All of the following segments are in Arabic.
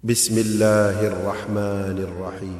بسم الله الرحمن الرحيم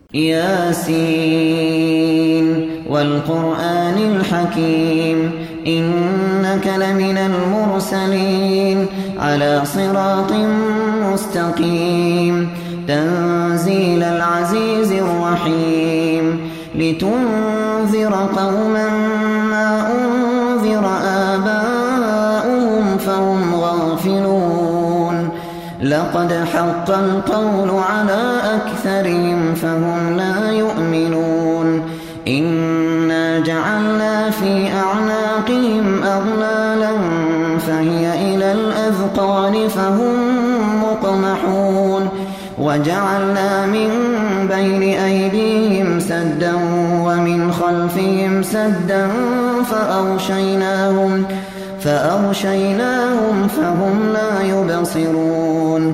ياسين والقرآن الحكيم إنك لمن المرسلين على صراط مستقيم تنزيل العزيز الرحيم لتنذر قوما ما أنذر آباؤهم فهم غافلون لقد حق القول على أكثرهم فهم لا يؤمنون إنا جعلنا في أعناقهم أغلالا فهي إلى الأذقان فهم مقمحون وجعلنا من بين أيديهم سدا ومن خلفهم سدا فأغشيناهم فهم لا يبصرون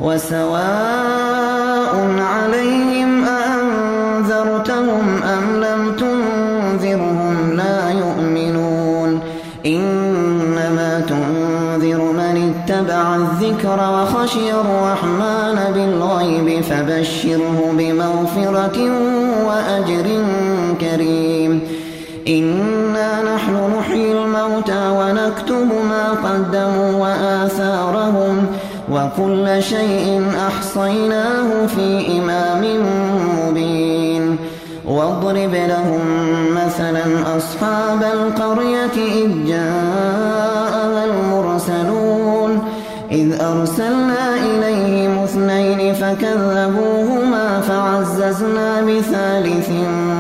وسواء عليهم أأنذرتهم أم لم تنذرهم لا يؤمنون إنما تنذر من اتبع الذكر وخشي الرحمن بالغيب فبشره بمغفرة وأجر كريم إنا نحن نحيي الموتى ونكتب ما قدموا وآثارهم وكل شيء أحصيناه في إمام مبين واضرب لهم مثلا أصحاب القرية إذ جاءها المرسلون إذ أرسلنا إليهم 2 فكذبوهما فعززنا بثالث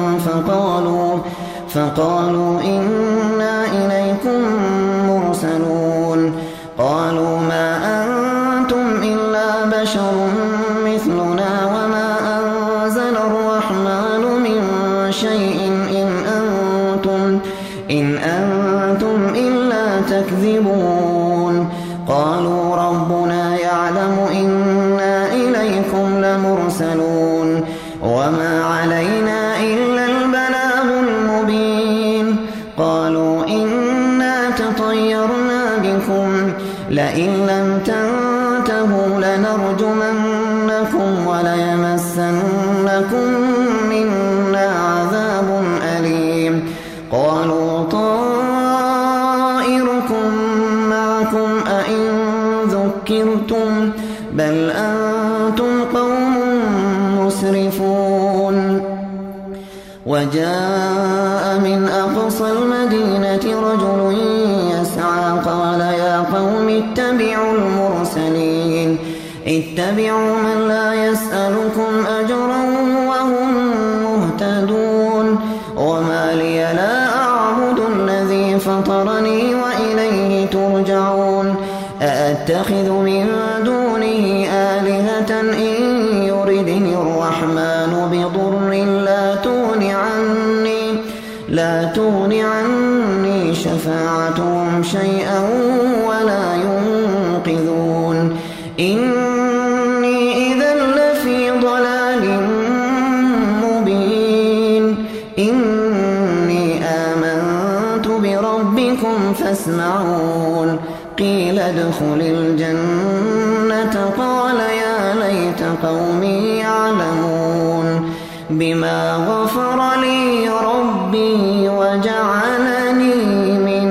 فقالوا إنا إليكم مرسلون قالوا ما أنتم إلا بشر مثلنا وما أنزل الرحمن من شيء إن أنتم إلا تكذبون قالوا ربنا يعلم إنا إليكم لمرسلون وما علينا إلا البلاغ المبين قالوا إنا تطيرنا بكم لئن لم تنتهوا لنرجمنكم وليمسنكم منا عذاب أليم قالوا طائركم معكم أئن ذكرتم بل أنتم قوم مسرفون وجاء من أقصى المدينة رجل يسعى قال يا قوم اتبعوا المرسلين اتبعوا من لا يسألكم أجرا وهم مهتدون وما لي لا أعبد الذي فطرني وإليه ترجعون أأتخذ من دونه آلهة إن يردني الرحمن بضر لا تغن عني شفاعتهم شيئا ولا ينقذون إني إذا لفي ضلال مبين إني آمنت بربكم فاسمعون قيل ادخل الجنة قال يا ليت قومي يعلمون بما غفر لي ربي وجعلني من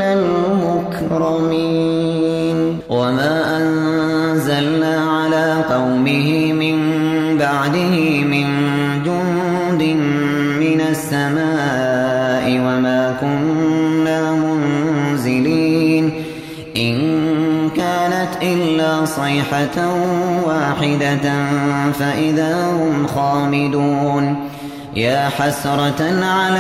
المكرمين وما أنزلنا على قومه من بعده من جند من السماء وما كنا منزلين إن كانت إلا صيحة واحدة فإذا هم خامدون يا حسرة على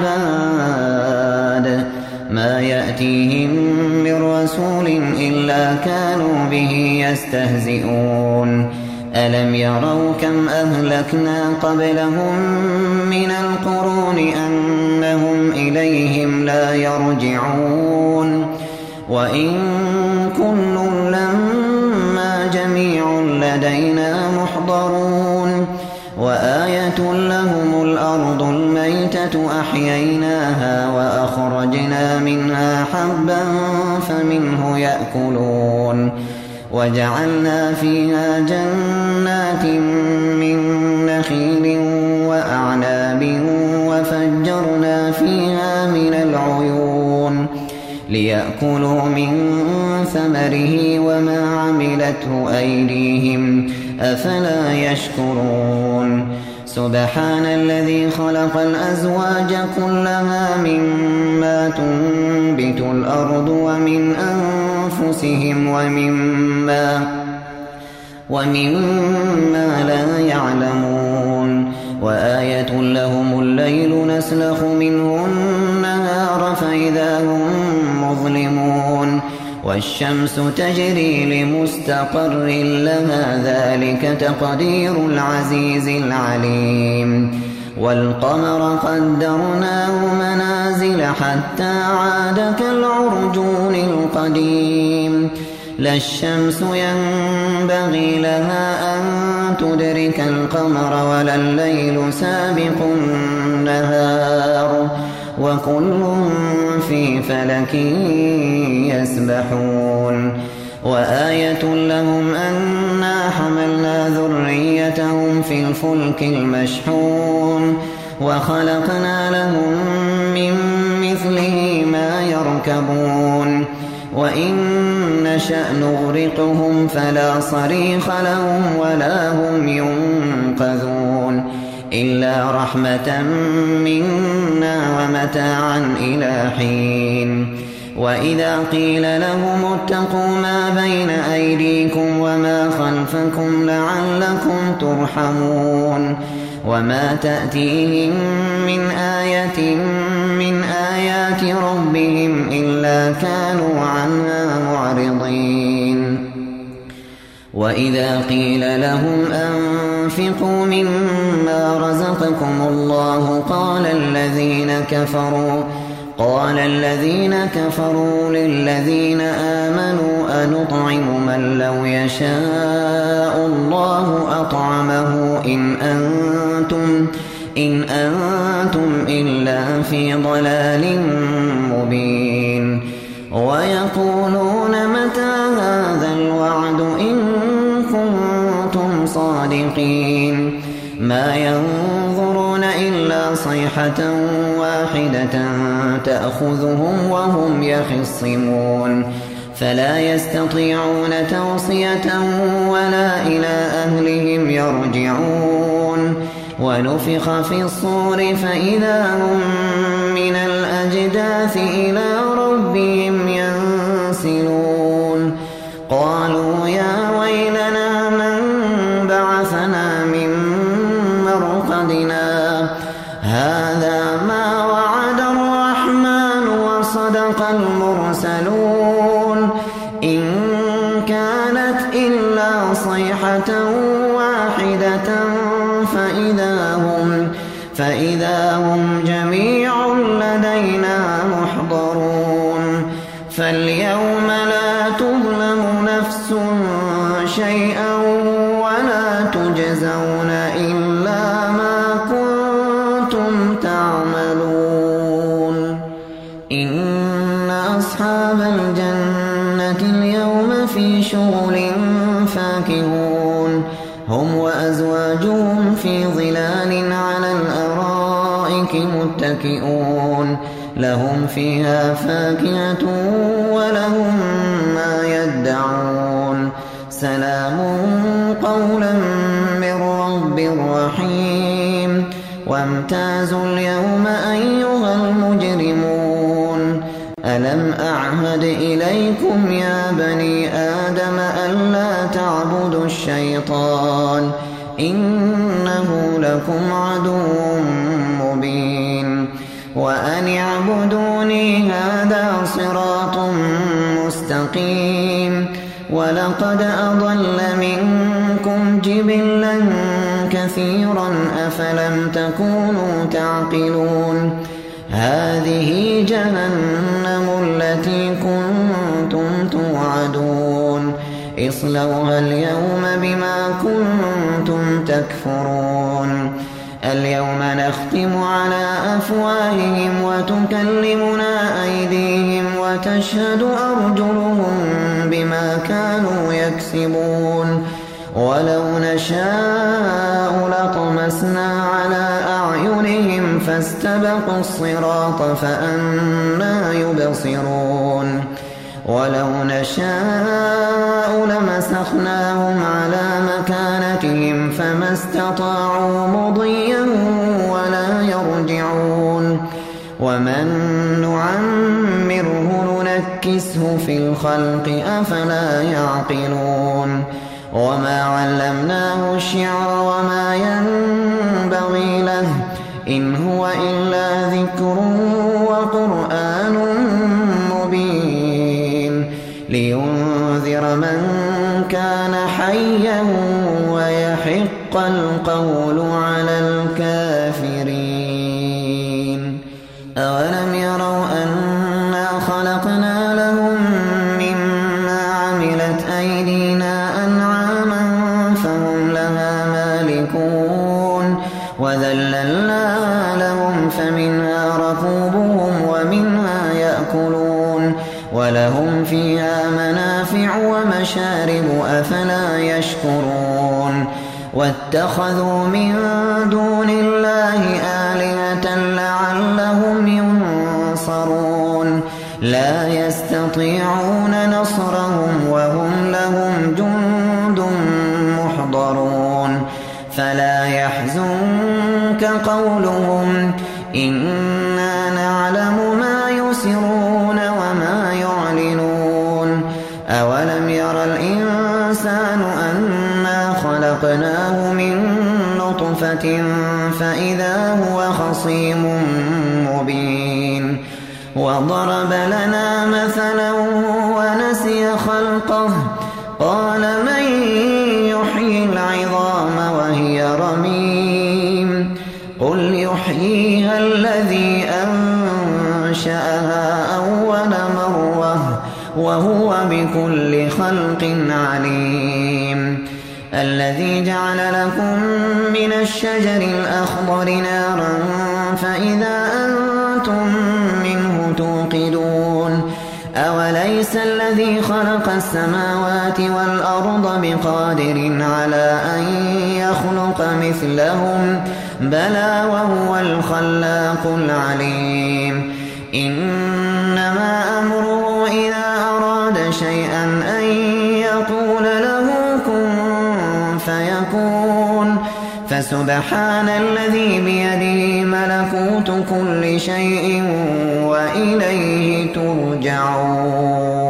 العباد ما يأتيهم من رسول إلا كانوا به يستهزئون ألم يروا كم أهلكنا قبلهم من القرون أنهم إليهم لا يرجعون وإن كل لما جميع لدينا محضرون وآية لهم الأرض الميتة أحييناها وأخرجنا منها حبا فمنه يأكلون وجعلنا فيها جنات من نخيل وأعناب وفجرنا فيها من العيون ليأكلوا من ثمره وما عملته أيديهم أفلا يشكرون سبحان الذي خلق الأزواج كلها مما تنبت الأرض ومن أنفسهم ومما لا يعلمون وآية لهم الليل نسلخ منه النهار فإذا هم مظلمون والشمس تجري لمستقر لها ذلك تقدير العزيز العليم والقمر قدرناه منازل حتى عاد كالعرجون القديم لا الشمس ينبغي لها أن تدرك القمر ولا الليل سابق النهار وكل في فلك يسبحون وآية لهم أنا حملنا ذريتهم في الفلك المشحون وخلقنا لهم من مثله ما يركبون وإن نشأ نغرقهم فلا صريخ لهم ولا هم ينقذون إلا رحمة منا ومتاعا إلى حين وإذا قيل لهم اتقوا ما بين أيديكم وما خلفكم لعلكم ترحمون وما تأتيهم من آية من آيات ربهم إلا كانوا عنها معرضين وإذا قيل لهم أنفقوا مما رزقكم الله قال الذين كفروا للذين آمنوا أنطعم من لو يشاء الله أطعمه إن أنتم إلا في ضلال مبين ويقولون متى هذا الوعد إن كنتم صادقين ما ينظرون إلا صيحة واحدة تأخذهم وهم يخصمون فلا يستطيعون توصية ولا إلى أهلهم يرجعون ونفخ في الصور فإذا هم من الأجداث إلى ربهم ينسلون قالوا يا ويلنا من بعثنا من مرقدنا هذا ما وعد الرحمن وصدق المرسلون إن كانت إلا صيحة واحدة فإذا هم جميع لدينا محضرون فاليوم لا تظلم نفس شيئا ولا تجزون إلا ما كنتم تعملون إن أصحاب الجنة اليوم في شغل فاكهون هم وأزواجهم في ظلال على الأرائك متكئون لهم فيها فاكهة ولهم ما يدعون سلام قولا من رب رحيم وامتازوا اليوم أيها المجرمون ألم أعهد إليكم يا بني آدم ألا تعبدوا الشيطان إنه لكم عدو مبين وأن اعبدوني هذا صراط مستقيم ولقد أضل منكم جبلا كثيرا أفلم تكونوا تعقلون هذه جهنم التي كنتم توعدون اصلوها اليوم بما كنتم تكفرون اليوم نختم على أفواههم وتكلمنا أيديهم وتشهد أرجلهم بما كانوا يكسبون يكسبون ولو نشاء لطمسنا على أعينهم فاستبقوا الصراط فأنى يبصرون ولو نشاء لمسخناهم على مكانتهم فما استطاعوا مضيا ولا يرجعون ومن نعمره ننكسه في الخلق أفلا يعقلون وما علمناه الشعر وما ينبغي له إن هو إلا ذكر وقرآن مبين لينذر من كان حيا ويحق القول على الكافرين أولم يروا أنا خلقنا لهم مما عملت أيدينا أنعاما فهم لها مالكون وذللنا لهم فمنها ركوبهم ومنها يأكلون ولهم فيها منافع ومشارب أفلا يشكرون واتخذوا من دون الله آلهة لعلهم ينصرون لا يستطيعون نصرهم وهم لهم جند محضرون فلا يحزنك قولهم إنا نعلم ما يسرون وما يعلنون أولم ير الإنسان أنا خلقناه من نطفة فإذا هو خصيم مبين وضرب لنا مثلا ونسي خلقه قال من يحيي العظام وهي رميم قل يحييها الذي أنشأها أول مرة وهو بكل خلق عليم الذي جعل لكم من الشجر الأخضر نارا فإذا أنتم منه توقدون أوليس الذي خلق السماوات والأرض بقادر على أن يخلق مثلهم بلى وهو الخلاق العليم إنما أمره إذا أراد شيئا أن يقول له كن فيكون فسبحان الذي بيده ملكوت كل شيء وإليه ترجعون